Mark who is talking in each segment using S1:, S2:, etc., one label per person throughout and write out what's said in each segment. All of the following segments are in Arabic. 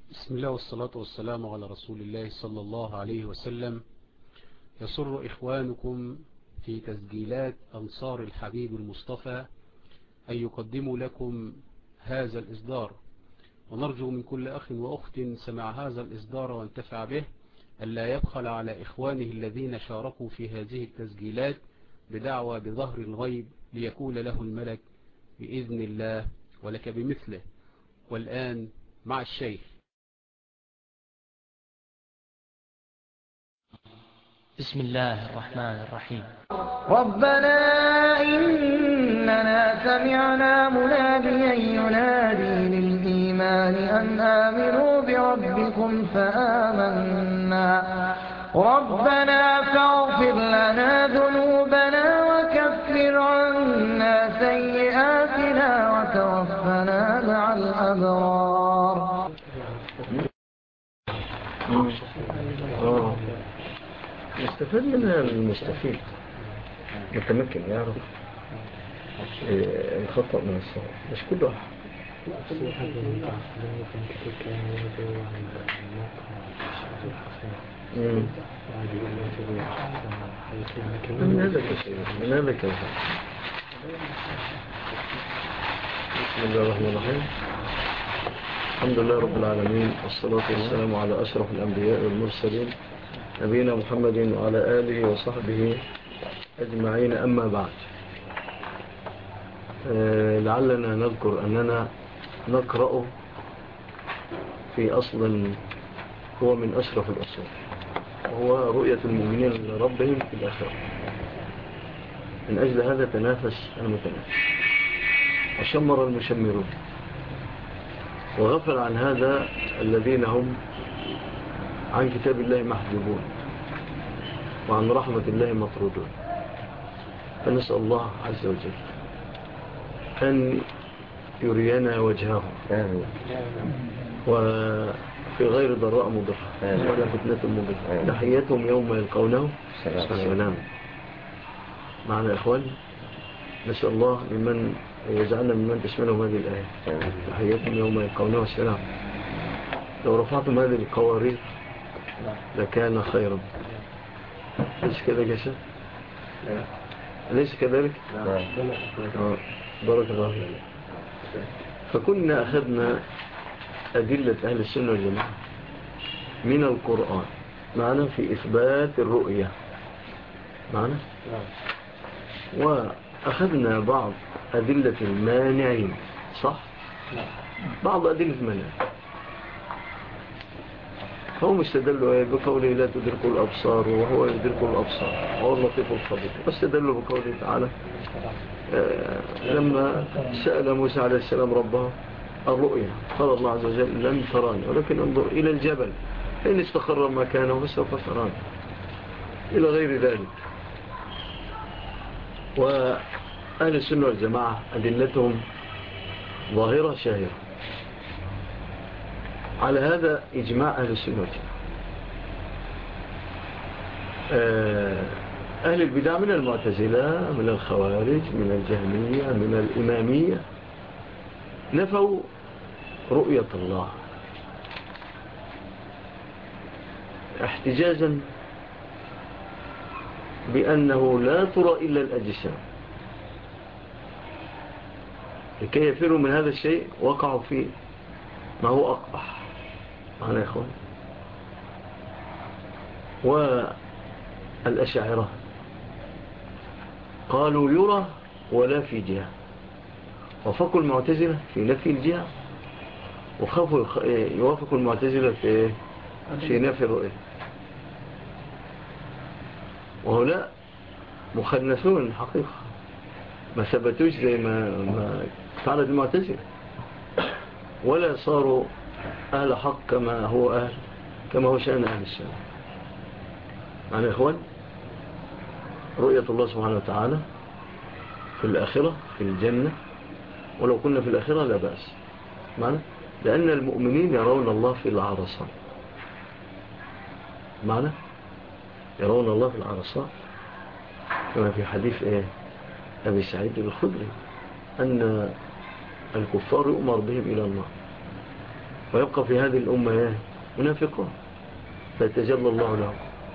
S1: بسم الله والصلاة والسلام على رسول الله صلى الله عليه وسلم. يسر إخوانكم في تسجيلات أنصار الحبيب المصطفى أن يقدموا لكم هذا الإصدار، ونرجو من كل أخ وأخت سمع هذا الإصدار وانتفع به ألا يبخل على إخوانه الذين شاركوا في هذه التسجيلات بدعوى بظهر الغيب ليكون له الملك بإذن الله ولك بمثله. والآن مع الشيخ.
S2: بسم الله الرحمن الرحيم.
S3: ربنا إننا سمعنا مناديا ينادي للإيمان أن آمنوا بربكم فآمنا ربنا فاغفر لنا ذنوبنا وكفر عنا سيئاتنا وتوفنا مع الأبرار.
S4: يستفاد منها المستفيد، متمكن يعرف الخطأ من الصواب، مش كل واحد. من هذا الشيء بسم الله الرحمن الرحيم. الحمد لله رب العالمين، والصلاة والسلام على أشرف الأنبياء والمرسلين نبينا محمد وعلى آله وصحبه أجمعين. أما بعد، لعلنا نذكر أننا نقرأ في أصل هو من أشرف الأصول، وهو رؤية المؤمنين لربهم في الآخرة. من أجل هذا تنافس المتنافس وشمر المشمرون، وغفل عن هذا الذين هم عن كتاب الله محجوبون وعن رحمة الله مطرودون. فنسأل الله عز وجل أن يرينا وجهه وفي غير ضراء مضرة ولا فتنة مضرة. تحياتهم يوم يلقونه سلام. معنا إخوان، نسأل الله ممن يجعلنا ممن تشملهم هذه الآية. تحياتهم يوم يلقونه سلام. لو رفعتم هذه القوارير لكان خيرا. ليس كذا جسد؟ أليس كذلك؟ بارك الله فيك. فكنا أخذنا أدلة أهل السنة والجماعة من القرآن معنا في إثبات الرؤية معنا، وأخذنا بعض أدلة المانعين، صح؟ بعض أدلة المانعين هم استدلوا بقوله لا تدركوا الأبصار وهو يدرك الأبصار وهو اللطيف الخبير. واستدلوا بقوله تعالى لما سأل موسى عليه السلام ربه الرؤيا قال الله عز وجل لن تراني ولكن انظر إلى الجبل فإن استقر مكانه فسوف تراني، إلى غير ذلك. وأهل السنة والجماعة أدلتهم ظاهرة شاهرة على هذا إجماع أهل السنة والجماعة. أهل البدع من المعتزلة من الخوارج من الجهمية من الإمامية نفوا رؤية الله احتجاجا بأنه لا ترى إلا الأجسام. لكي يفروا من هذا الشيء وقعوا فيه ما هو أقبح معنا يا إخوان. والأشاعرة قالوا يرى ولا في جهة، وفقوا المعتزلة في نفي الجهة، وخافوا يوافقوا المعتزلة في نفي الرؤية. وهؤلاء مخنثون حقيقة، ما ثبتوش زي ما فعلت المعتزلة، ولا صاروا أهل حق كما هو شأن أهل السنة. معنى يا إخوان، رؤية الله سبحانه وتعالى في الآخرة في الجنة، ولو كنا في الآخرة لا بأس معنى، لأن المؤمنين يرون الله في العرصات معنى، يرون الله في العرصات كما في حديث أبي سعيد الخدري أن الكفار يؤمر بهم إلى النار ويبقى في هذه الأمة منافقون فيتجلى الله لهم.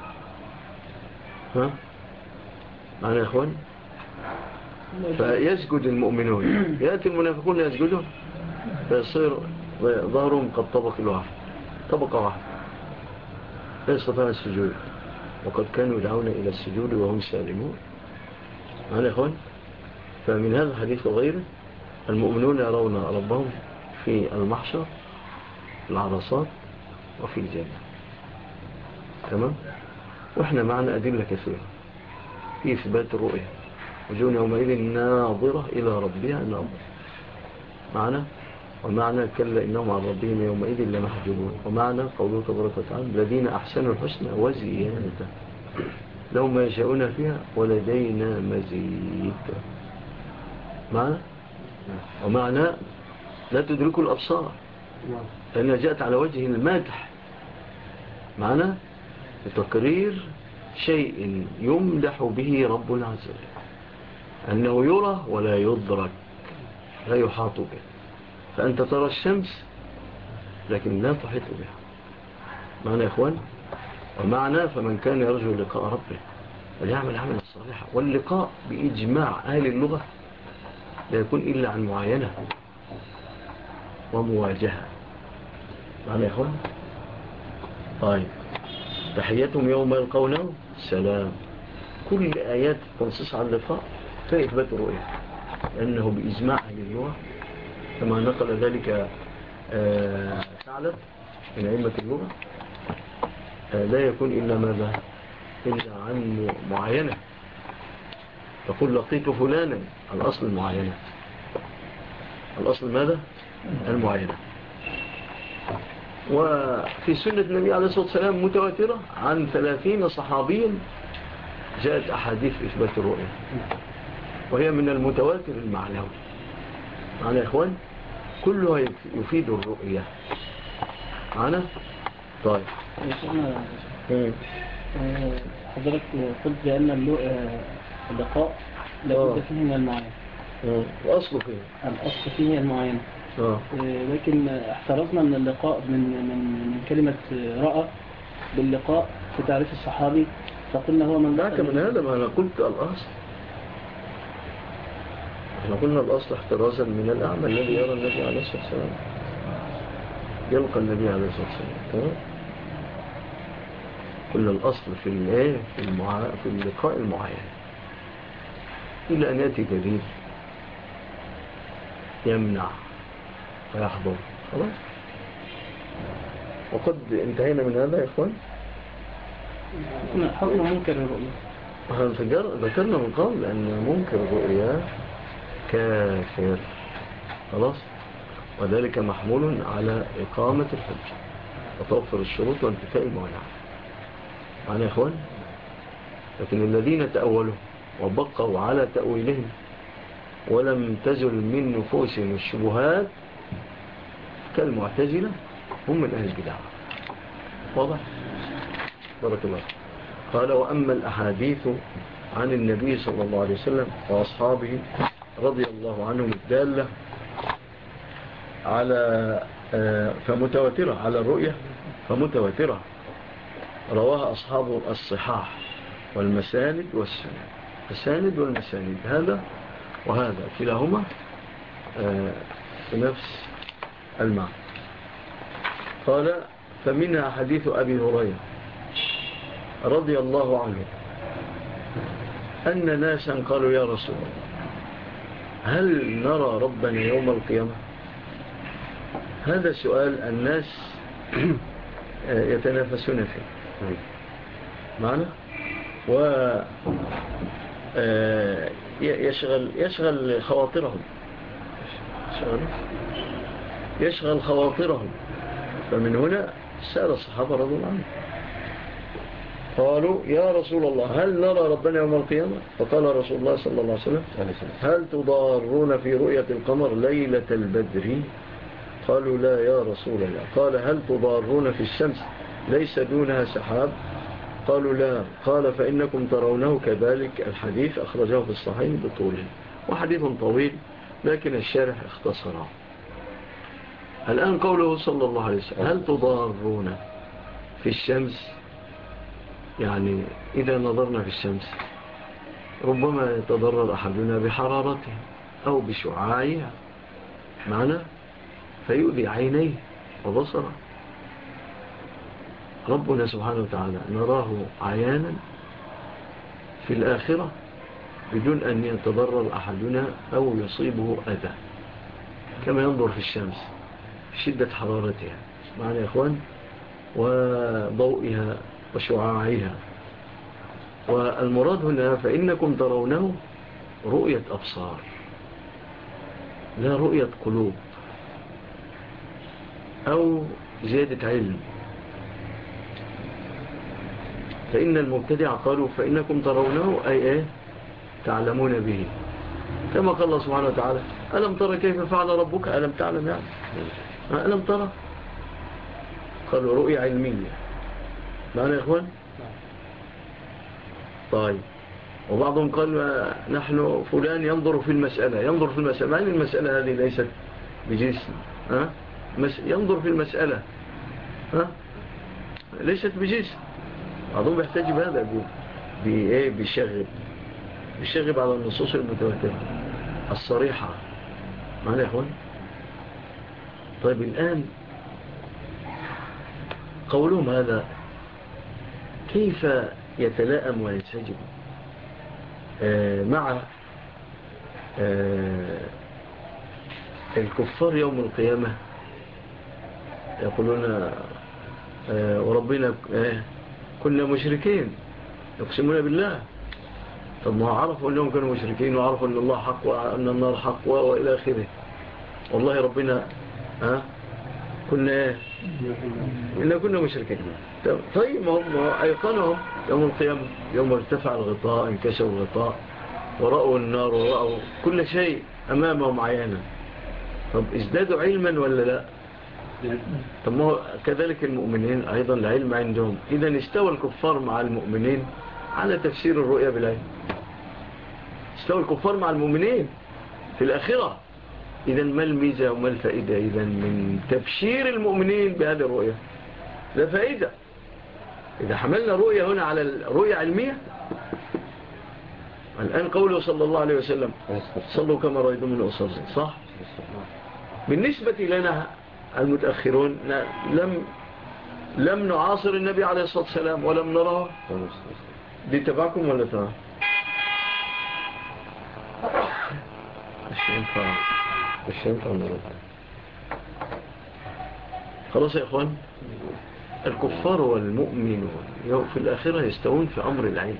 S4: ها معنا يا إخوان؟ فيسجد المؤمنون، يأتي المنافقون يسجدون فيصير ظهرهم قد طبقة واحدة لا يستطيع السجود، وقد كانوا يدعون إلى السجود وهم سالمون. معنا يا إخوان؟ فمن هذا الحديث وغيره المؤمنون يرون ربهم في المحشر، في العرصات، وفي الجنة. تمام؟ وإحنا معنا أدلة كثيرة في إثبات الرؤية. وجون يومئذ ناظرة إلى ربها ناظرة معنا. ومعنى كلا إنهم عن ربهم يومئذ لمحجوبون. ومعنى قوله تبارك وتعالى الذين أحسنوا الحسنى وزيادة لهم ما يشاءون فيها ولدينا مزيد. معنا. ومعنى لا تدركوا الأبصار لأنها جاءت على وجه المادح معنا لتقرير شيء يمدح به رب العز وجل أنه يرى ولا يدرك لا يحاط به. فأنت ترى الشمس لكن لا تحيط بها. معنى يا إخوان. ومعنى فمن كان يرجو لقاء ربه فليعمل عملا صالحا. واللقاء بإجماع أهل اللغة لا يكون إلا عن معاينة ومواجهة. معنى يا إخوان. طيب تحياتهم يوم يلقونه سلام. كل آيات تنصص على اللقاء في إثبات الرؤية لأنه بإجماع أهل اللغة كما نقل ذلك ثعلب من أئمة اللغة لا يكون إلا ماذا إلا عن معاينة. تقول لقيت فلانا الأصل المعاينة. الأصل ماذا المعاينة. وفي سنة النبي عليه الصلاة والسلام متواترة عن 30 صحابيا جاءت أحاديث إثبات الرؤية وهي من المتواتر المعنوي. معنا يا إخوان كلها يفيد الرؤية معنا. طيب
S2: حضرتك قلت بأن اللقاء لابد فيه من المعاينة.
S4: الأصل فيه
S2: الأصل فيه المعاينة. لكن احترزنا من اللقاء من كلمة رأى باللقاء في تعريف الصحابي فقلنا هو من
S4: ذاك من هذا ما أنا قلت الأصل. احنا قلنا الأصل احترازا من الأعمى الذي يرى النبي عليه الصلاة والسلام يلقى النبي عليه الصلاة والسلام. قلنا الأصل في اللقاء المعاين إلا أن يأتي دليل يمنع ويحضر خلاص. وقد انتهينا من هذا يا إخوان.
S2: حكم منكر الرؤية
S4: ذكرنا من قبل أن منكر الرؤية كافر خلاص. وذلك محمول على إقامة الحجة وتوفر الشروط وانتفاء الموانع. معنا يا إخوان. لكن الذين تأولوا وبقوا على تأويلهم ولم تزل من نفوسهم الشبهات كالمعتزلة هم من أهل البدع. واضح؟ بارك الله. قال وأما الأحاديث عن النبي صلى الله عليه وسلم وأصحابه رضي الله عنهم الدالة على فمتواترة على الرؤية فمتواترة رواها أصحاب الصحاح والمساند والسند. الساند والمساند هذا وهذا كلاهما نفس المعنى. قال فمنها حديث أبي هريرة رضي الله عنه أن ناسا قالوا يا رسول الله هل نرى ربنا يوم القيامة. هذا سؤال الناس يتنافسون فيه معنا يشغل خواطرهم يشغل خواطرهم. فمن هنا سأل الصحابة رضي الله عنهم قالوا يا رسول الله هل نرى ربنا يوم القيامة. فقال رسول الله صلى الله عليه وسلم هل تضارون في رؤية القمر ليلة البدر. قالوا لا يا رسول الله. قال هل تضارون في الشمس ليس دونها سحاب. قالوا لا. قال فإنكم ترونه كذلك. الحديث أخرجه في الصحيح بطوله وحديث طويل لكن الشارح اختصره. الآن قوله صلى الله عليه وسلم هل تضارون في الشمس؟ يعني إذا نظرنا في الشمس ربما يتضرر أحدنا بحرارته أو بشعاعها معنا فيؤذي عينيه وبصره. ربنا سبحانه وتعالى نراه عيانا في الآخرة بدون أن يتضرر أحدنا أو يصيبه أذى كما ينظر في الشمس شدة حرارتها معنا يا إخوان وضوئها وشعاعها. والمراد هنا فإنكم ترونه رؤية أبصار لا رؤية قلوب أو زيادة علم. فإن المبتدع قالوا فإنكم ترونه أي إيه تعلمون به كما قال الله سبحانه وتعالى ألم ترى كيف فعل ربك ألم تعلم يعني ألم ترى قالوا رؤية علمية معنا يا إخوان. طيب وبعضهم قال نحن فلان ينظر في المسألة مع أن المسألة هذه ليست بجسم ينظر في المسألة ليست بجسم. بعضهم يحتاج بهذا يقول بيشغب على النصوص المتواترة الصريحة معنا يا إخوان. طيب الآن قولهم هذا كيف يتلائم ويتسجم مع الكفار يوم القيامة يقولون وربنا كنا مشركين يقسمون بالله. طب ما عرفوا أنهم كانوا مشركين وعرفوا أن الله حق وأن النار حق وإلى آخره. والله ربنا كنا مشركين. طيب هم أيقنهم يوم القيامة يوم ارتفع الغطاء انكسر الغطاء ورأوا النار ورأوا كل شيء أمامهم عيانا. طب ازدادوا علما ولا لا؟ طب ما هو كذلك المؤمنين أيضا العلم عندهم. إذا استوى الكفار مع المؤمنين على تفسير الرؤيا بالعلم. استوى الكفار مع المؤمنين في الآخرة. إذا ما الميزة وما الفائدة إذا من تبشير المؤمنين بهذه الرؤيا؟ لا فائدة. إذا حملنا رؤية هنا على الرؤية علمية. الآن قوله صلى الله عليه وسلم صلوا كما رأيتموني أصلي صح؟ بالنسبة لنا المتأخرون لم نعاصر النبي عليه الصلاة والسلام ولم نراه. دي تبعكم ولا تبع؟ مش ينفع نرد. خلاص يا إخوان الكفار والمؤمنون في الآخرة يستوون في أمر العلم.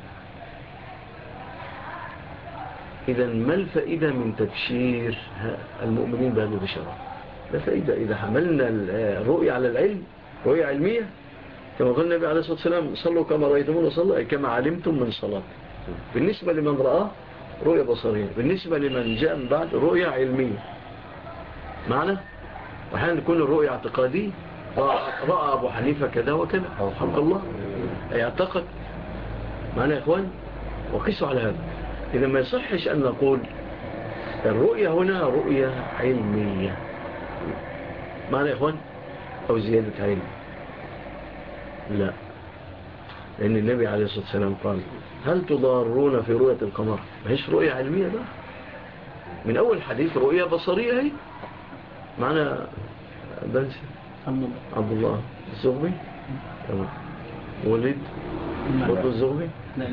S4: إذا ما الفائدة من تبشير المؤمنين بهذه البشارة؟ لا فائدة. إذا حملنا الرؤية على العلم رؤية علمية كما قال النبي عليه الصلاة والسلام صلوا كما رأيتمون صلوا أي كما علمتم من صلاة. بالنسبة لمن رأى رؤية بصرية. بالنسبة لمن جاء من بعد رؤية علمية معنا. وحين تكون الرؤية اعتقادية رأى أبو حنيفة كذا وكذا حق الله يعتقد معنا يا إخوان. وقسوا على هذا. إذا ما يصحش أن نقول الرؤية هنا رؤية علمية معنا يا إخوان أو زيادة علم. لا لأن النبي عليه الصلاة والسلام قال هل تضارون في رؤية القمر؟ ما هيش رؤية علمية بقى. من أول حديث رؤية بصرية هي معنا بنسي عبد الله الزغبي تمام. وليد برضو الزغبي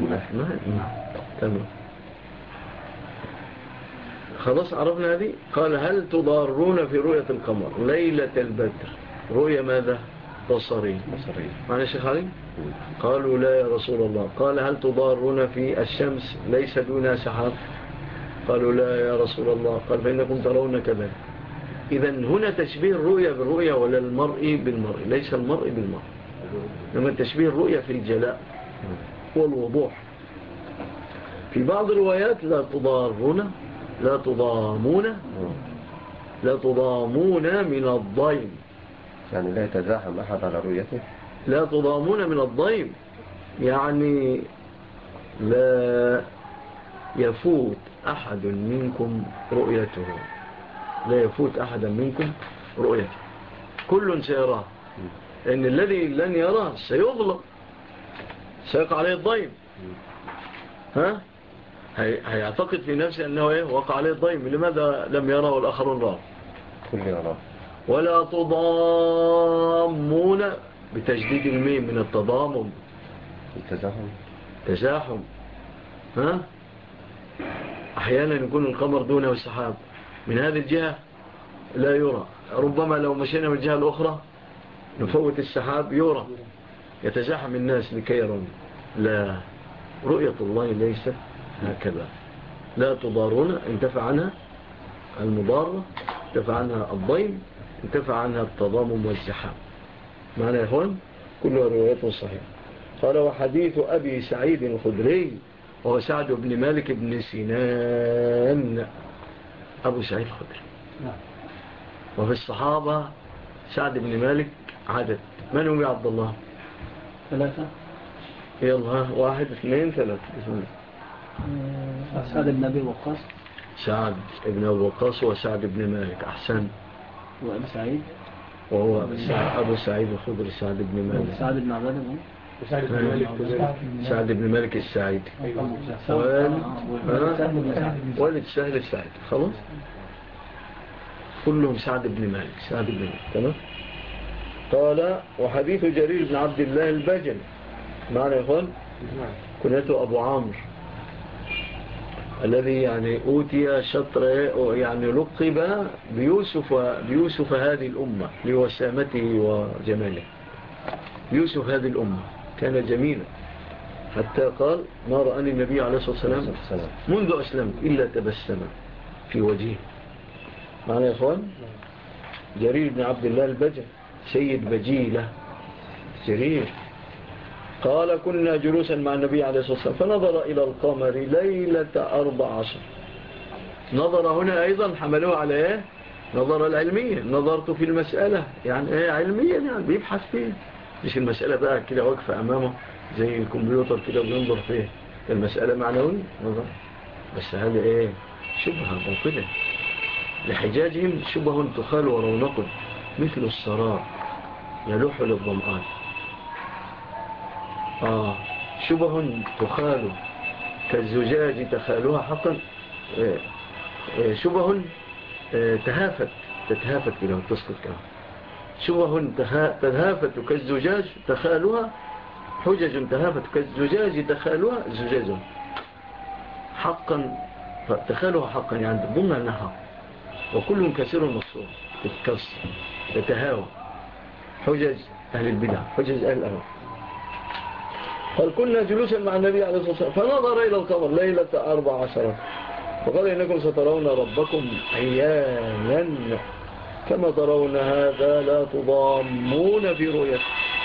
S4: تمام. خلاص عرفنا هذه. قال هل تضارون في رؤية القمر ليلة البدر رؤية ماذا؟ بصرية. معنى الشيخ علي قالوا لا يا رسول الله. قال هل تضارون في الشمس ليس دونها سحاب؟ قالوا لا يا رسول الله. قال فإنكم ترون كذلك. إذن هنا تشبيه الرؤية بالرؤية ولا المرء بالمرء؟ ليس المرء بالمرء لما تشبيه الرؤية في الجلاء والوضوح. في بعض الروايات لا تضارون لا تضامون من الضيم
S5: يعني لا يتزاحم أحد على رؤيته.
S4: لا تضامون من الضيم يعني لا يفوت أحد منكم رؤيته. لا يفوت أحدا منكم رؤيته. كل سيراه، لأن الذي لن يرى سيظلم، سيقع عليه الضيم. ها؟ هيعتقد في نفسه أنه إيه؟ وقع عليه الضيم. لماذا لم يرى والآخرون راه؟
S5: كل يرى.
S4: ولا تضامون بتجديد الميم من التضامن، تزاحم. ها؟ أحيانا يكون القمر دونه السحاب، من هذه الجهة لا يرى، ربما لو مشينا من الجهة الأخرى نفوت السحاب يرى، يتزاحم الناس لكي يرون. لا، رؤية الله ليست هكذا. لا تضارون، انتفع عنها المضارة، انتفع عنها الضيم، انتفع عنها التضامن والزحام. معنى يا إخوان كلها روايات صحيحة. قال وحديث أبي سعيد الخدري وهو سعد بن مالك بن سنان. أبو سعيد الخدري، وفي الصحابة سعد بن مالك عدد. من هم يا عبد الله؟
S2: 3.
S4: يلا 1 2 3. بسم الله.
S2: سعد بن أبي وقاص.
S4: سعد بن أبي وقاص وسعد بن مالك. أحسن.
S2: وأبي سعيد
S4: وهو أبو سعيد الخدري سعد بن مالك.
S2: سعد بن عبادة.
S1: سعد بن مالك
S4: سعد بن مالك السعيد. والد سهل السعيد. خلاص كلهم سعد بن مالك. سعد بن مالك. تمام. قال وحديث جرير بن عبد الله البجلي. معنى يا إخوان كنيته أبو عمرو، الذي يعني أوتي شطر، يعني لقب بيوسف هذه الأمة لوسامته وجماله. يوسف هذه الأمة كان جميلا، حتى قال ما رأني النبي عليه الصلاة والسلام منذ أسلمت إلا تبسم في وجهه. معنى يا إخوان جرير بن عبد الله البجلي سيد بجيلة جرير. قال كنا جلوسا مع النبي عليه الصلاة والسلام فنظر إلى القمر ليلة 14. نظر هنا أيضا حملوه على إيه؟ نظر العلمية. نظرت في المسألة يعني إيه علميا، يعني بيبحث فيه، مش المسألة بقى كده واقفة أمامه زي الكمبيوتر كده بينظر فيه. المسألة معنوية نظر، بس هذا إيه؟ شبهة باطلة لحجاجهم، شبه تخال ورونق مثل السراب يلوح للظمآن. شبه تخال كالزجاج تخالها حقا. شبه تتهافت كده وتسقط كده. شبه تهافت كالزجاج تخالها، حجج تهافت كالزجاج تخالها زجاج حقا، تخالها حقا يعني ضمن أنها حق. وكلهم كثير مكسور تتكسر تتهاوى. حجج أهل البدع، حجج أهل الأهواء. قال كنا جلوسا مع النبي عليه الصلاة والسلام فنظر إلى القمر ليلة 14 وقال إنكم سترون ربكم عيانا كما ترون هذا لا تضامون في رؤيته.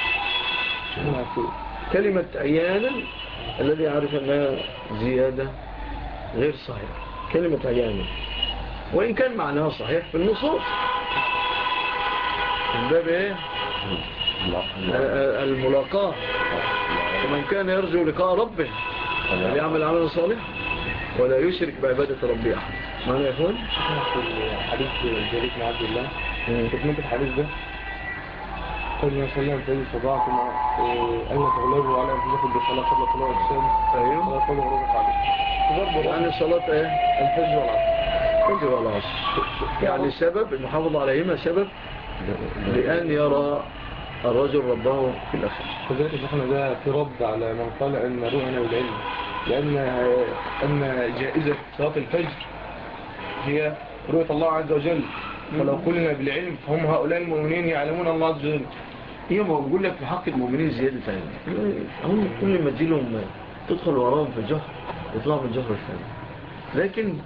S4: كلمة عيانا الذي يعرف أنها زيادة غير صحيح. كلمة عيانا وإن كان معناها صحيح في النصوص من باب إيه؟ الملاقاة. ومن كان يرجو لقاء ربه فليعمل عملا صالحا ولا يشرك بعبادة ربه أحد. معنى يا أخوان
S1: في حديث جرير بن عبد الله تكملة الحديث ده قال النبي صلى الله عليه وسلم فإن استطعتم أن تغلبوا على أنفسكم بالصلاة قبل طلوع الشمس
S4: أيوه
S1: قبل غروب القمر.
S4: يعني الصلاة إيه؟
S1: الفجر والعصر.
S4: الفجر والعصر يعني سبب المحافظة عليهما سبب لأن يرى الرجل ربه في الآخرة.
S1: وذلك شيخنا ده في رد على من قال أن رؤنا بالعلم، لأن جائزة صلاة الفجر هي رؤية الله عز وجل، فلو قلنا بالعلم فهم هؤلاء المؤمنين يعلمون الله عز وجل.
S4: هي ما بقول لك في حق المؤمنين زيادة علم، هم كل ما تجيلهم تدخل وراهم في الجهر يطلعوا من الجهر الثاني، لكن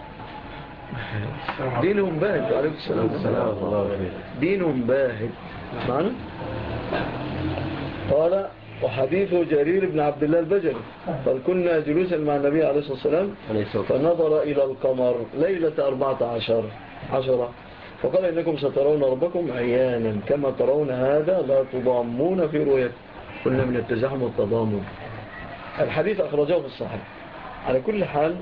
S4: دينهم باهت. عليكم السلام. دينهم باهت معنا. قال وحديث جرير بن عبد الله البجلي قال كنا جلوسا مع النبي عليه الصلاة والسلام فنظر إلى القمر ليلة 14 فقال إنكم سترون ربكم عيانا كما ترون هذا لا تضامون في رؤيته. قلنا من التزاحم والتضامن. الحديث أخرجه في الصحيح. على كل حال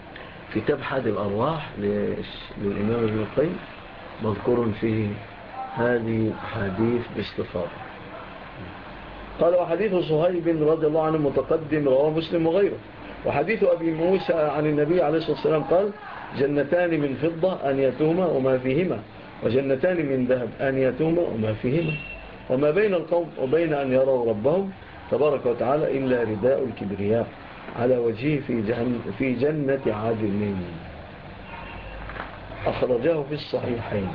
S4: كتاب حاد الأرواح للإمام ابن القيم مذكور فيه هذه حديث باستفاضة. قال وحديث صهيب رضي الله عنه متقدم رواه مسلم وغيره. وحديث أبي موسى عن النبي عليه الصلاة والسلام قال جنتان من فضة آنيتهما وما فيهما وجنتان من ذهب آنيتهما وما فيهما وما بين القوم وبين أن يروا ربهم تبارك وتعالى إلا رداء الكبرياء على وجهه في جنة عدن. أخرجاه في الصحيحين.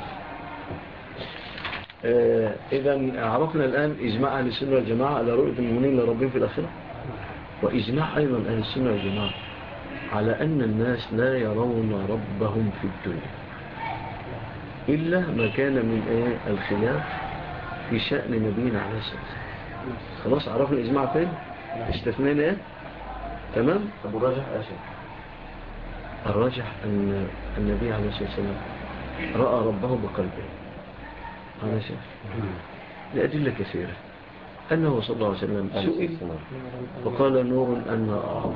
S4: إذن عرفنا الآن إجماع أهل السنة والجماعة على رؤية المؤمنين لربهم في الآخرة، وإجماع أيضا أهل السنة والجماعة على أن الناس لا يرون ربهم في الدنيا إلا ما كان من الخلاف في شأن نبينا عليه الصلاة والسلام. خلاص عرفنا الإجماع فين؟ استثنينا تمام؟
S5: طب الراجح أشياء.
S4: الراجح أن النبي عليه الصلاة والسلام رأى ربه بقلبه. هذا شيء لأدلة كثيرة. أنه صلى الله عليه وسلم سئل وقال نور أن أراه.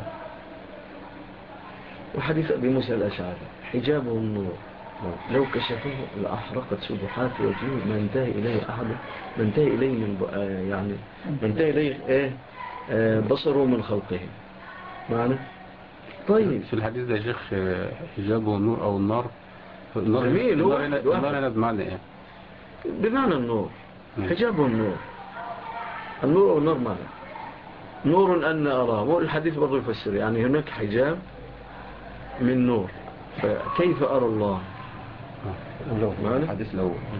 S4: وحديث أبي موسى الأشعري حجابه النور لو كشفه لأحرقت سبحات وجهه ما انتهى إليه أحد ما انتهى إليه من ما انتهى إليه بصره من خلقه. معنى طيب
S1: في الحديث ده يا شيخ حجابه النور أو النار.
S4: جميل.
S1: النار هنا بمعنى إيه؟
S4: بمعنى النور. حجابه النور. النور أو النار معنى نور أن أراه. الحديث برضو يفسر يعني هناك حجاب من نور فكيف أرى الله؟
S5: الحديث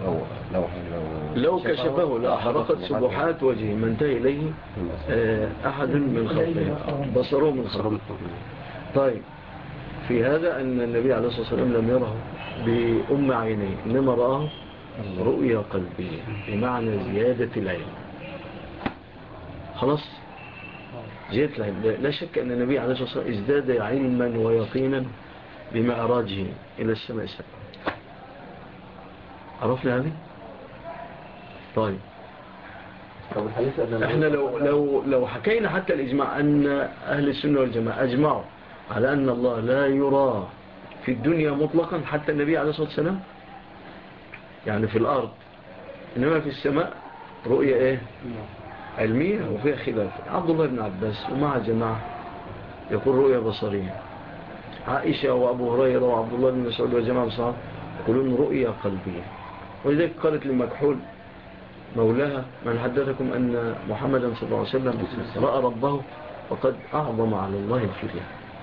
S4: لو كشفه لأحرقت سبحات وجهه ما انتهى إليه أحد من خلقه بصره من خلقه. طيب في هذا أن النبي عليه الصلاة والسلام لم يره بأم عينيه إنما رآه رؤية قلبية بمعنى زيادة العلم. خلاص زيادة العلم. لا شك أن النبي عليه الصلاة والسلام ازداد علما ويقينا بمعراجه إلى السماء السابعة. عرفنا هذه؟ طيب احنا لو حكينا حتى الإجماع أن أهل السنة والجماعة أجمعوا على أن الله لا يرى في الدنيا مطلقا حتى النبي عليه الصلاة والسلام يعني في الأرض إنما في السماء رؤية علمية وفيها خلاف. عبد الله بن عباس ومع جماعة يقول رؤية بصرية. عائشة وأبو هريرة وعبد الله بن مسعود وجماعة بصحابة يقولون رؤية قلبية. ولذلك قالت لمكحول مولاها من حدثكم أن محمدا صلى الله عليه وسلم رأى ربه وقد أعظم على الله الفرية.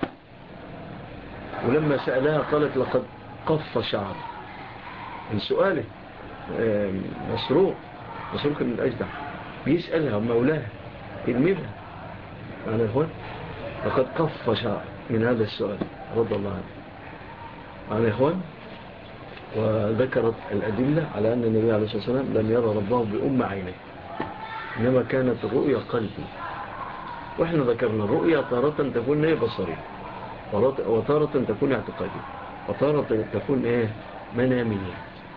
S4: ولما سألها قالت لقد قف شعر. من سؤاله مسروق من الأجدع بيسألها مولاها تلميذها معنا إخوان لقد قف شعر من هذا السؤال رضي الله عنه معنا إخوان. وذكرت الأدلة على أن النبي عليه الصلاة والسلام لم يرى ربه بأم عينيه إنما كانت الرؤية قلبي. وإحنا ذكرنا الرؤية تارة تكون بصرية وتارة تكون اعتقادية وتارة تكون منامية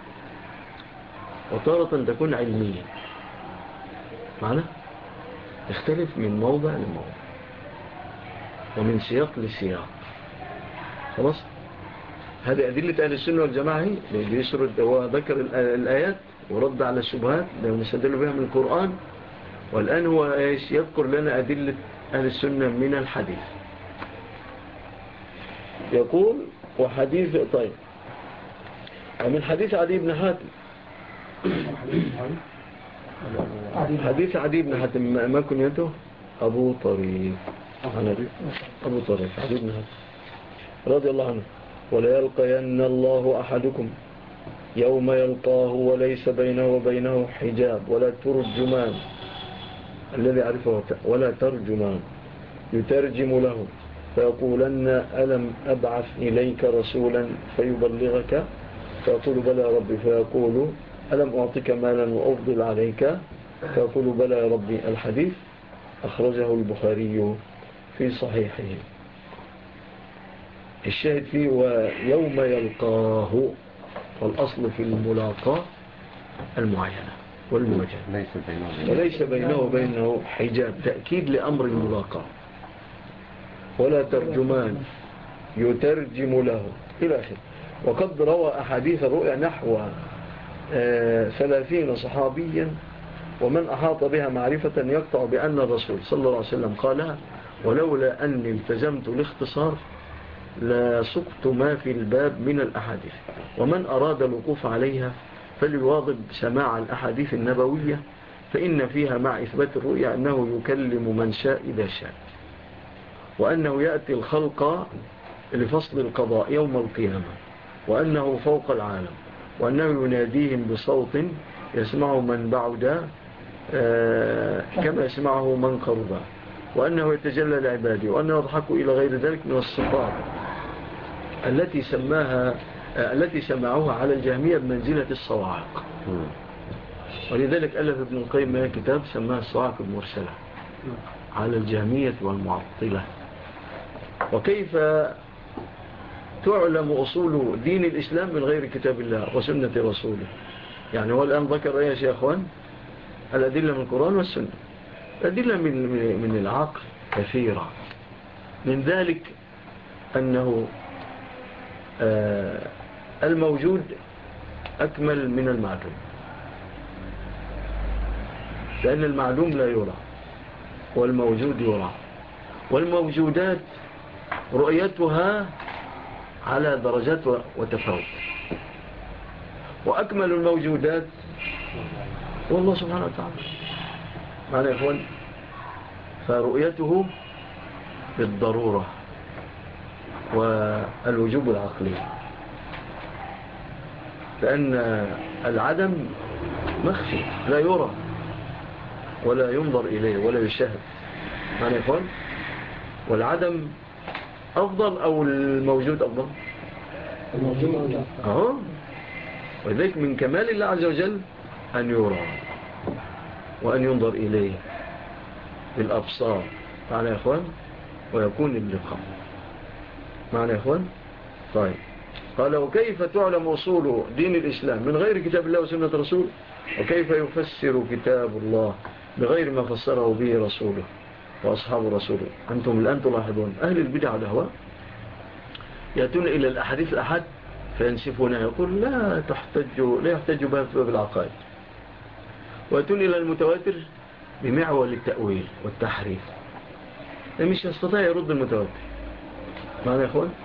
S4: وتارة تكون علمية. معنى تختلف من موضع لموضع ومن سياق لسياق. خلاص هذه أدلة أهل السنة والجماعة يسرد وذكر الآيات ورد على الشبهات لهم يستدل بها من القرآن. والآن هو يذكر لنا أدلة أهل السنة من الحديث. يقول وحديث طيب ومن حديث عدي بن حاتم. حديث عدي بن حاتم ما كنيته أبو طريف عدي بن حاتم رضي الله عنه. ولا يلقين الله أحدكم يوم يلقاه وليس بينه وبينه حجاب ولا ترجمان الذي عرفه ولا ترجمان يترجم له فيقولن ألم أبعث إليك رسولا فيبلغك فيقول بلى يا ربي فيقول ألم أعطيك مالا وأفضل عليك فيقول بلى يا ربي. الحديث أخرجه البخاري في صحيحه. الشاهد فيه ويوم يلقاه والأصل في الملاقاة المعينة والمواجهة وليس بينه وبينه حجاب تأكيد لأمر الملاقاة. ولا ترجمان يترجم له إلى آخره. وقد روى أحاديث الرؤيا نحوها 30 صحابيا، ومن أحاط بها معرفة يقطع بأن الرسول صلى الله عليه وسلم قالها، ولولا أني التزمت الاختصار لسقت ما في الباب من الأحاديث. ومن أراد الوقوف عليها فليواظب سماع الأحاديث النبوية، فإن فيها مع إثبات الرؤيا أنه يكلم من شاء إذا شاء، وأنه يأتي الخلق لفصل القضاء يوم القيامة، وأنه فوق العالم، وأنه يناديهم بصوت يسمعه من بعد كما يسمعه من قرب، وأنه يتجلى لعباده، وأنه يضحك إلى غير ذلك من الصفات التي سمعوها على الجهمية بمنزلة الصواعق. ولذلك ألف ابن القيم كتاب سماه الصواعق المرسلة على الجهمية والمعطلة. وكيف تعلم أصول دين الإسلام من غير كتاب الله وسنة رسوله؟ يعني هو الآن ذكر يا شيخوان الأدلة من القرآن والسنة. الأدلة من العقل كثيرة، من ذلك أنه الموجود أكمل من المعدوم، لأن المعدوم لا يرى والموجود يرى، والموجودات رؤيتها على درجات وتفاوت، وأكمل الموجودات والله سبحانه وتعالى معنا يا إخوان. فرؤيته بالضرورة والوجوب العقلي، لأن العدم مخفي لا يرى ولا ينظر إليه ولا يشاهد معنا يا إخوان. والعدم أفضل أو الموجود أفضل؟
S2: الموجود.
S4: وذلك من كمال الله عز وجل أن يرى وأن ينظر إليه بالأبصار معنا يا إخوان، ويكون اللقاء معنا يا إخوان. طيب، قال وكيف تعلم أصول دين الإسلام من غير كتاب الله وسنة رسول؟ وكيف يفسر كتاب الله بغير ما فسره به رسوله وأصحاب رسوله؟ أنتم الآن تلاحظون أهل البدع والأهواء يأتون إلى الأحاديث الأحد فينسفونها، يقول لا يحتج بها في باب العقائد، ويأتون إلى المتواتر بمعول التأويل والتحريف، مش يستطيع يرد المتواتر معنا يا أخوان.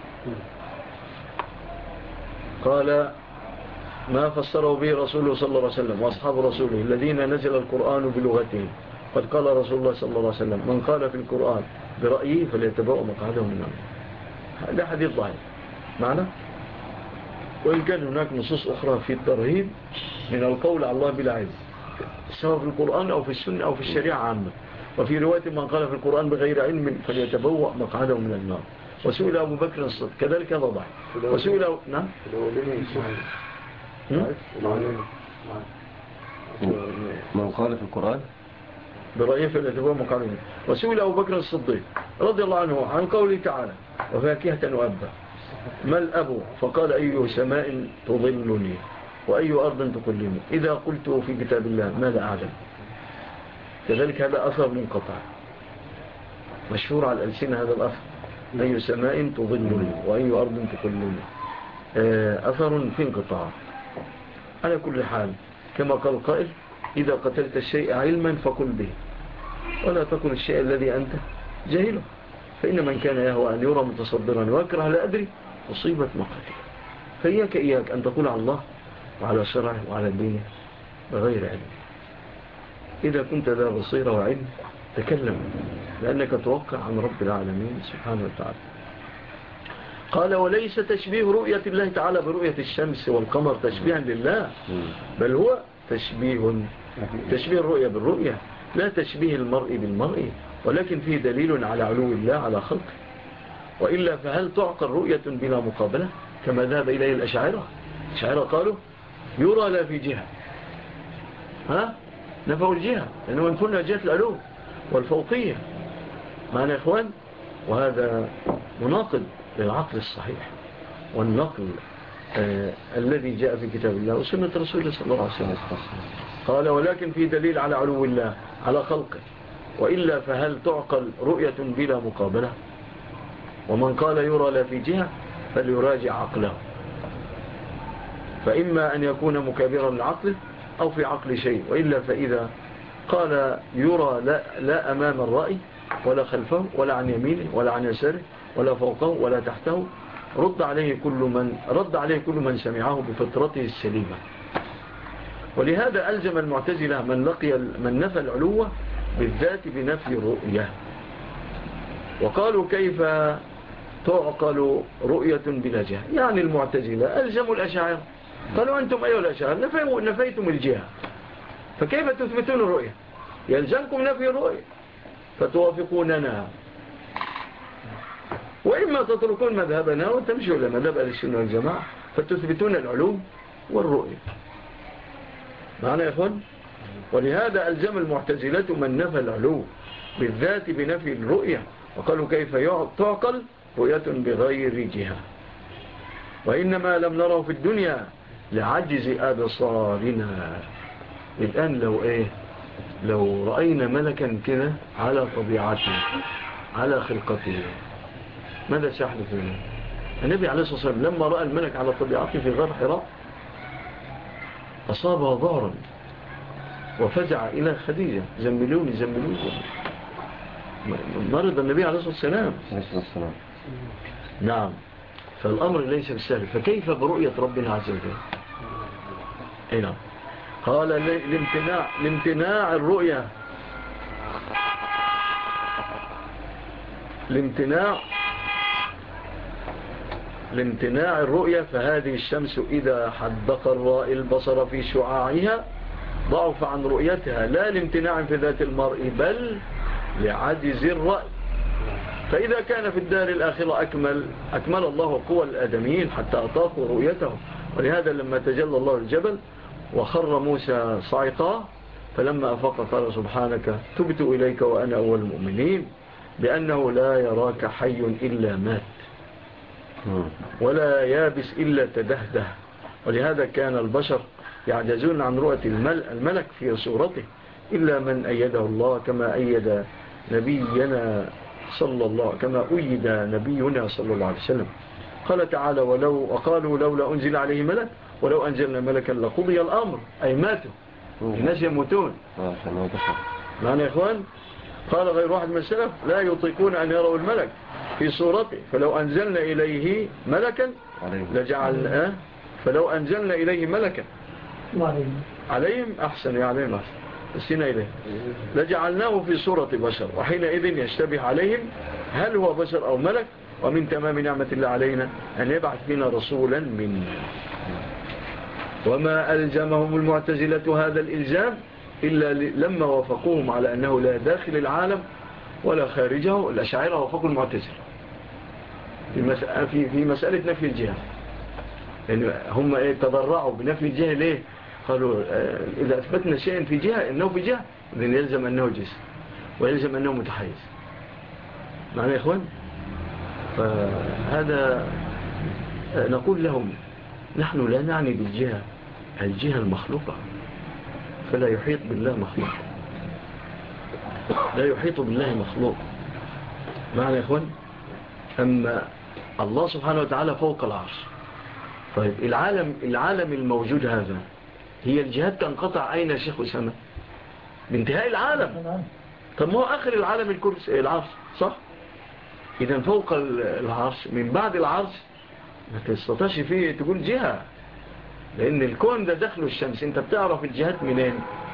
S4: قال ما فسره به رسوله صلى الله عليه وسلم وأصحاب رسوله الذين نزل القرآن بلغتهم، قد قال رسول الله صلى الله عليه وسلم من قال في القرآن برأيه فليتبوأ مقعده من النار. هذا حديث ضعيف معنا، وإن كان هناك نصوص أخرى في الترهيب من القول على الله بلا علم، سواء في القرآن أو في السنة أو في الشريعة عامة. وفي رواية من قال في القرآن بغير علم فليتبوأ مقعده من النار. وسئل أبو بكر الصديق كذلك هذا ضعيف. وسئل نعم
S5: من قال في القرآن
S4: برأيه فليتبوأ مقعده من النار. وسئل أبو بكر الصديق رضي الله عنه عن قوله تعالى وفاكهة وأبا ما الأب؟ فقال أي سماء تظلني وأي أرض تكلمني إذا قلت في كتاب الله ماذا أعلم؟ كذلك هذا أثر منقطع مشهور على الألسنة، هذا الأثر أي سماء تظلني وأي أرض تكلمني، أثر في انقطاع. على كل حال كما قال القائل إذا قتلت الشيء علما فقل به ولا تقل الشيء الذي أنت جاهله، فإن من كان يهوى أن يرى متصدرا ويكره لا أدري أصيبت مقاتل. فإياك أن تقول على الله وعلى شرعه وعلى دينه بغير علم. إذا كنت ذا بصيرة وعلم تكلم، لأنك توقع عن رب العالمين سبحانه وتعالى. قال وليس تشبيه رؤية الله تعالى برؤية الشمس والقمر تشبيها لله، بل هو تشبيه الرؤية بالرؤية، لا تشبيه المرء بالمرء، ولكن فيه دليل على علو الله على خلقه. وإلا فهل تعقل رؤية بلا مقابلة كما ذهب إليه الأشاعرة؟ الأشاعرة قالوا يرى لا في جهة، نفوا الجهة لأنه ينفون جهة العلو والفوقية معنا يا إخوان. وهذا مناقض للعقل الصحيح والنقل الذي جاء في كتاب الله وسنة رسوله صلى الله عليه وسلم. قال ولكن في دليل على علو الله على خلقه، وإلا فهل تعقل رؤية بلا مقابلة؟ ومن قال يرى لا في جهة فليراجع عقله. فإما أن يكون مكابرا لعقله أو في عقل شيء، وإلا فإذا قال يرى لا أمام الرأي ولا خلفه ولا عن يمينه ولا عن يساره ولا فوقه ولا تحته، رد عليه كل من سمعه بفطرته السليمة. ولهذا ألزم المعتزلة من نفى العلو بالذات بنفي الرؤية، وقالوا كيف تعقل رؤية بلا جهة. يعني المعتزلة ألزموا الأشاعرة، قالوا أنتم أيها الأشاعرة نفيتم الجهة، فكيف تثبتون الرؤية؟ يلزمكم نفي الرؤية فتوافقوننا، وإما تتركون مذهبنا وتمشوا إلى مذهب أهل السنة والجماعة فتثبتون العلوم والرؤية. معنا يا إخوان؟ ولهذا ألزم المعتزلة من نفى العلو بالذات بنفي الرؤية، وقالوا كيف تعقل رؤية بغير جهة، وإنما لم نره في الدنيا لعجز أبصارنا. الآن لو رأينا ملكا كده على طبيعته على خلقته ماذا سيحدث لنا؟ النبي عليه الصلاة والسلام لما رأى الملك على طبيعته في غار حراء أصابه ضعرا وفزع إلى خديجة زملوني مرض النبي عليه الصلاة والسلام. نعم، فالأمر ليس بالسهل، فكيف برؤية ربنا عز وجل؟ نعم. قال لامتناع الرؤية، لامتناع الرؤية، فهذه الشمس إذا حدق الرائي البصر في شعاعها ضعف عن رؤيتها، لا لامتناع في ذات المرء بل لعجز الرأي. فإذا كان في الدار الآخرة أكمل الله قوى الآدميين حتى أطاقوا رؤيته. ولهذا لما تجلى الله الجبل وخر موسى صعقا فلما أفاق قال سبحانك تبت إليك وأنا أول المؤمنين، بأنه لا يراك حي إلا مات ولا يابس إلا تدهده. ولهذا كان البشر يعجزون عن رؤية الملك في صورته إلا من أيده الله، كما أيد نبينا صلى الله عليه وسلم. قال تعالى وقالوا لولا أنزل عليه ملك ولو أنزلنا ملكا لقضي الأمر، أي ماتوا، الناس يموتون. معنى يا إخوان؟ قال غير واحد من السلف لا يطيقون أن يروا الملك في صورته، فلو أنزلنا إليه ملكا لجعلناه، فلو أنزلنا إليه ملكا عليهم أحسن السنة إليه لجعلناه في صورة بشر، وحينئذ يشتبه عليهم هل هو بشر أو ملك. ومن تمام نعمة الله علينا أن يبعث فينا رسولا منا. وما ألزمهم المعتزلة هذا الإلزام إلا لما وافقوهم على أنه لا داخل العالم ولا خارجه. الأشاعرة وافقوا المعتزلة في مسألة نفي الجهة، يعني هم تضرعوا بنفي الجهة. ليه؟ قالوا إذا أثبتنا شيئا في جهة إنه في جهة إذن يلزم أنه جسم ويلزم أنه متحيز. معنى يا إخوان؟ فهذا نقول لهم نحن لا نعني بالجهة الجهة المخلوقة، فلا يحيط بالله مخلوق، لا يحيط بالله مخلوق. معنى يا إخوان؟ أما الله سبحانه وتعالى فوق العرش. طيب العالم الموجود هذا هي الجهات تنقطع أين يا شيخ أسامة؟ بانتهاء العالم. طب ما هو آخر العالم الكرسي العرش، صح؟ إذن فوق العرش من بعد العرش ما تستطيعش فيه تقول جهة، لأن الكون ده داخله الشمس. أنت بتعرف الجهات منين؟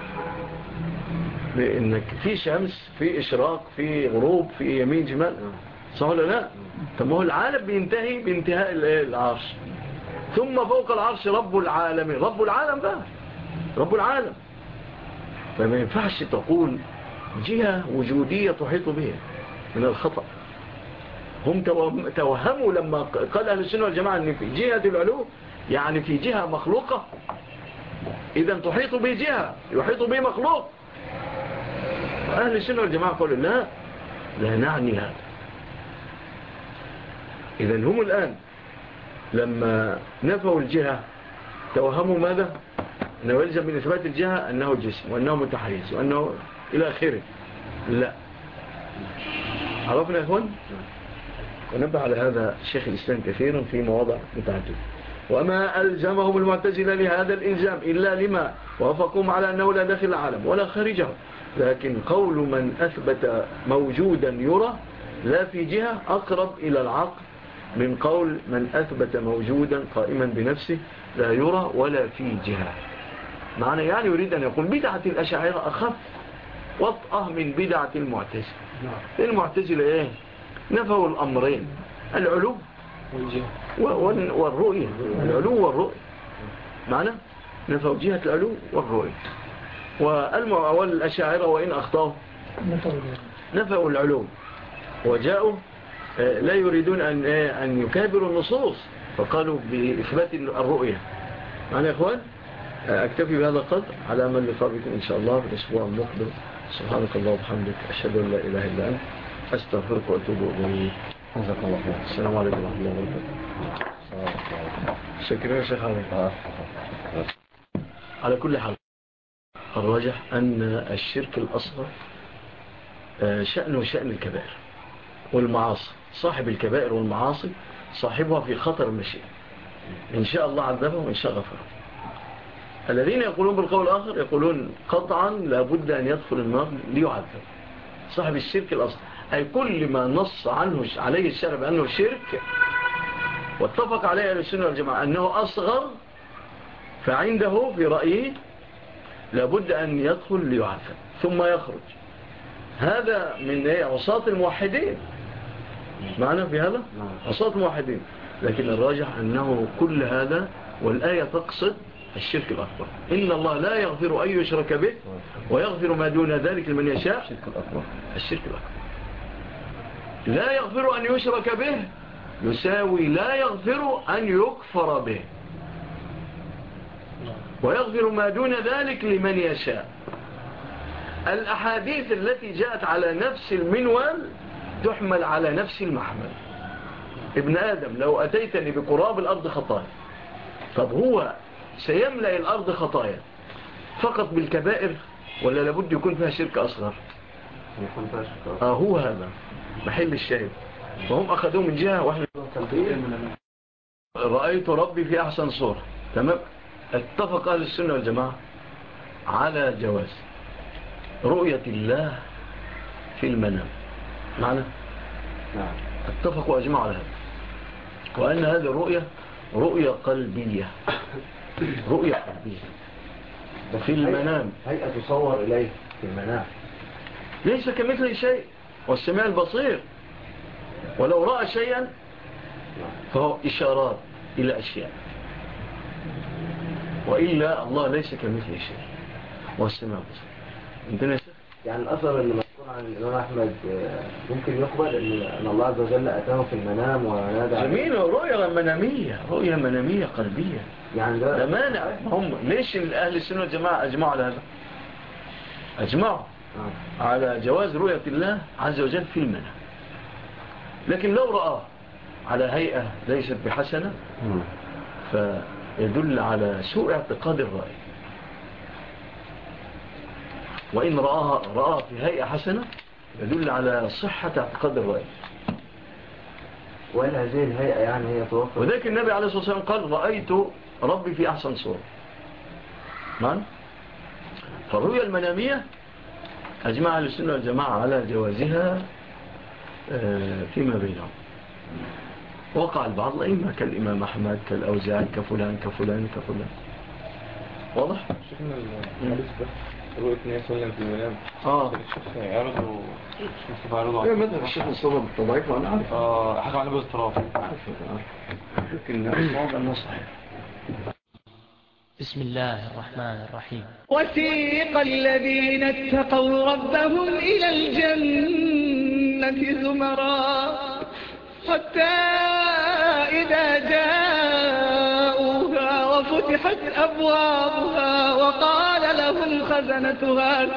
S4: لأنك في شمس، في إشراق، في غروب، في يمين جمال، صح ولا لا؟ طب ما هو العالم بينتهي بانتهاء العرش. ثم فوق العرش رب العالم بقى رب العالم. فما ينفعش تقول جهة وجودية تحيط بها، من الخطأ. هم توهموا لما قال أهل السنة والجماعة أن في جهة العلو يعني في جهة مخلوقة، إذن تحيط به جهة يحيط به مخلوق. أهل السنة والجماعة قالوا لا نعني هذا. إذن هم الآن لما نفوا الجهة توهموا ماذا؟ أنه يلزم من إثبات الجهة أنه جسم وأنه متحيز وأنه إلى آخره. لا، عرفنا يا أخوان؟ ونبه على هذا الشيخ الإسلام كثيرا في مواضع متعددة. وما ألزمهم المعتزلة لهذا الإلزام إلا لما وافقهم على أنه لا داخل العالم ولا خارجه. لكن قول من أثبت موجودا يرى لا في جهة أقرب إلى العقل من قول من أثبت موجودا قائما بنفسه لا يرى ولا في جهة. معنى يعني يريد أن يقول بدعة الأشاعرة أخف وطأه من بدعة المعتزلة. المعتزلة إيه؟ نفوا الأمرين، العلو والرؤية. العلو والرؤية معنى نفوا جهة العلو والرؤية. والأشاعرة وإن أخطأوا نفوا العلو وجاءوا لا يريدون أن يكابروا النصوص فقالوا بإثبات الرؤية. معنى يا إخوان أكتفي بهذا القدر على أمل لقاء بكم إن شاء الله في الأسبوع المقبل. سبحانك الله وبحمدك أشهد أن لا إله إلا أنت أستغفرك وأتوب إليك. السلام عليكم ورحمة الله وبركاته. شكرا يا شيخ علي. على كل حال الراجح أن الشرك الأصغر شأنه شأن الكبائر والمعاصي. صاحب الكبائر والمعاصي صاحبها في خطر المشيئة، إن شاء الله عذبه وإن شاء غفره. الذين يقولون بالقول الآخر يقولون قطعا لابد أن يدخل النار ليعذب. صاحب الشرك الأصغر أي كل ما نص عنه عليه الشرع بأنه شرك واتفق عليه أهل السنة والجماعة أنه أصغر فعنده في رأيه لابد أن يدخل ليعذب ثم يخرج. هذا من عصاة الموحدين. معنى في هذا عصاة الموحدين. لكن الراجح أنه كل هذا والآية تقصد الشرك الأكبر. إن الله لا يغفر أن يشرك به ويغفر ما دون ذلك لمن يشاء. الشرك الأكبر لا يغفر أن يشرك به يساوي لا يغفر أن يكفر به ويغفر ما دون ذلك لمن يشاء. الأحاديث التي جاءت على نفس المنوال تحمل على نفس المحمل. ابن آدم لو أتيتني بقراب الأرض خطايا، طب هو سيملأ الأرض خطايا فقط بالكبائر ولا لابد يكون فيها شرك أصغر؟ هو هذا محل الشاهد. وهم أخذوه من جهة واحدة. رأيت ربي في أحسن صورة. تمام. اتفق أهل السنة والجماعة على جواز رؤية الله في المنام. معنى اتفقوا أجمعوا على هذا وأن هذه الرؤية رؤية قلبية. رؤية قلبية في المنام.
S5: هيئة تصور إليه في المنام
S4: ليس كمثل شيء والسميع البصير. ولو رأى شيئا فهو إشارات إلى أشياء وإلا الله ليس كمثل شيء والسميع البصير. انتنا
S5: يعني الأثر اللي مذكور عن الإمام أحمد ممكن يقبل أن الله عز وجل أتاه في المنام ونادى.
S4: جميل. رؤية منامية، رؤية منامية قلبية. يعني ده مانع. هم ليش أهل السنة والجماعة أجمعوا على هذا؟ أجمعوا على جواز رؤية الله عز وجل في المنام. لكن لو رأى على هيئة ليست بحسنة فيدل على سوء اعتقاد الرأي. وإن رأى في هيئة حسنة يدل على صحة اعتقاد الرأي.
S5: وإن هذه الهيئة يعني هي توفر.
S4: وذلك النبي عليه الصلاة والسلام قال رأيت ربي في أحسن صورة. معنى فالرؤية المنامية أجمع أهل السنة والجماعة على جوازها فيما بينهم. وقع البعض الأئمة كالإمام أحمد كالأوزاعي كفلان كفلان كفلان. واضح؟
S6: شفنا الحديث ده رؤية النبي صلى الله عليه وسلم في المنام. الشيخ يعرضوا
S4: ايه مثل الشيخ مصطفى بالتضعيف وانا عارف.
S6: حكم عليه باضطراب.
S4: عارف لكن الصواب انه صحيح.
S7: بسم الله الرحمن الرحيم.
S3: وسيق الذين اتقوا ربهم إلى الجنة زمرا حتى إذا جاءوها وفتحت أبوابها وقال لهم خزنتها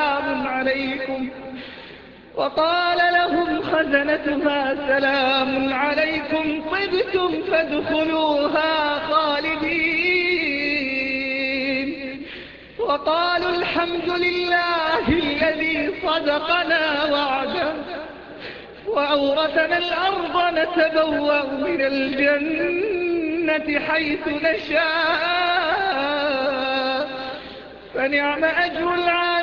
S3: سلام عليكم طبتم فادخلوها خالدين وقالوا الحمد لله الذي صدقنا وعده وأورثنا الأرض نتبوأ من الجنة الجنة حيث نشاء فنعم أجر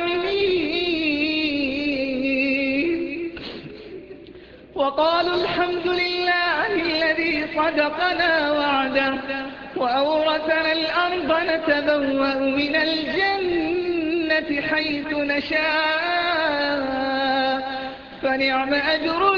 S3: العاملين وقالوا الحمد لله الذي صدقنا وعده وأورثنا الأرض نتبوأ من الجنة حيث نشاء فنعم أجر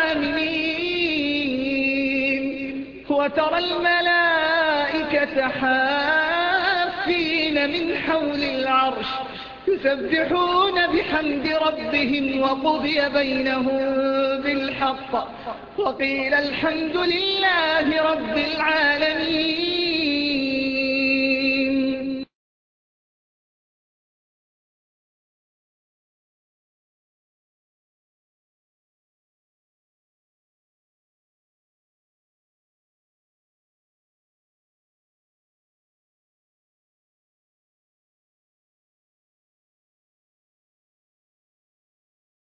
S3: العاملين وترى الملائكة حافين من حول العرش يسبحون بحمد ربهم وقضي بينهم بالحق وقيل الحمد لله رب العالمين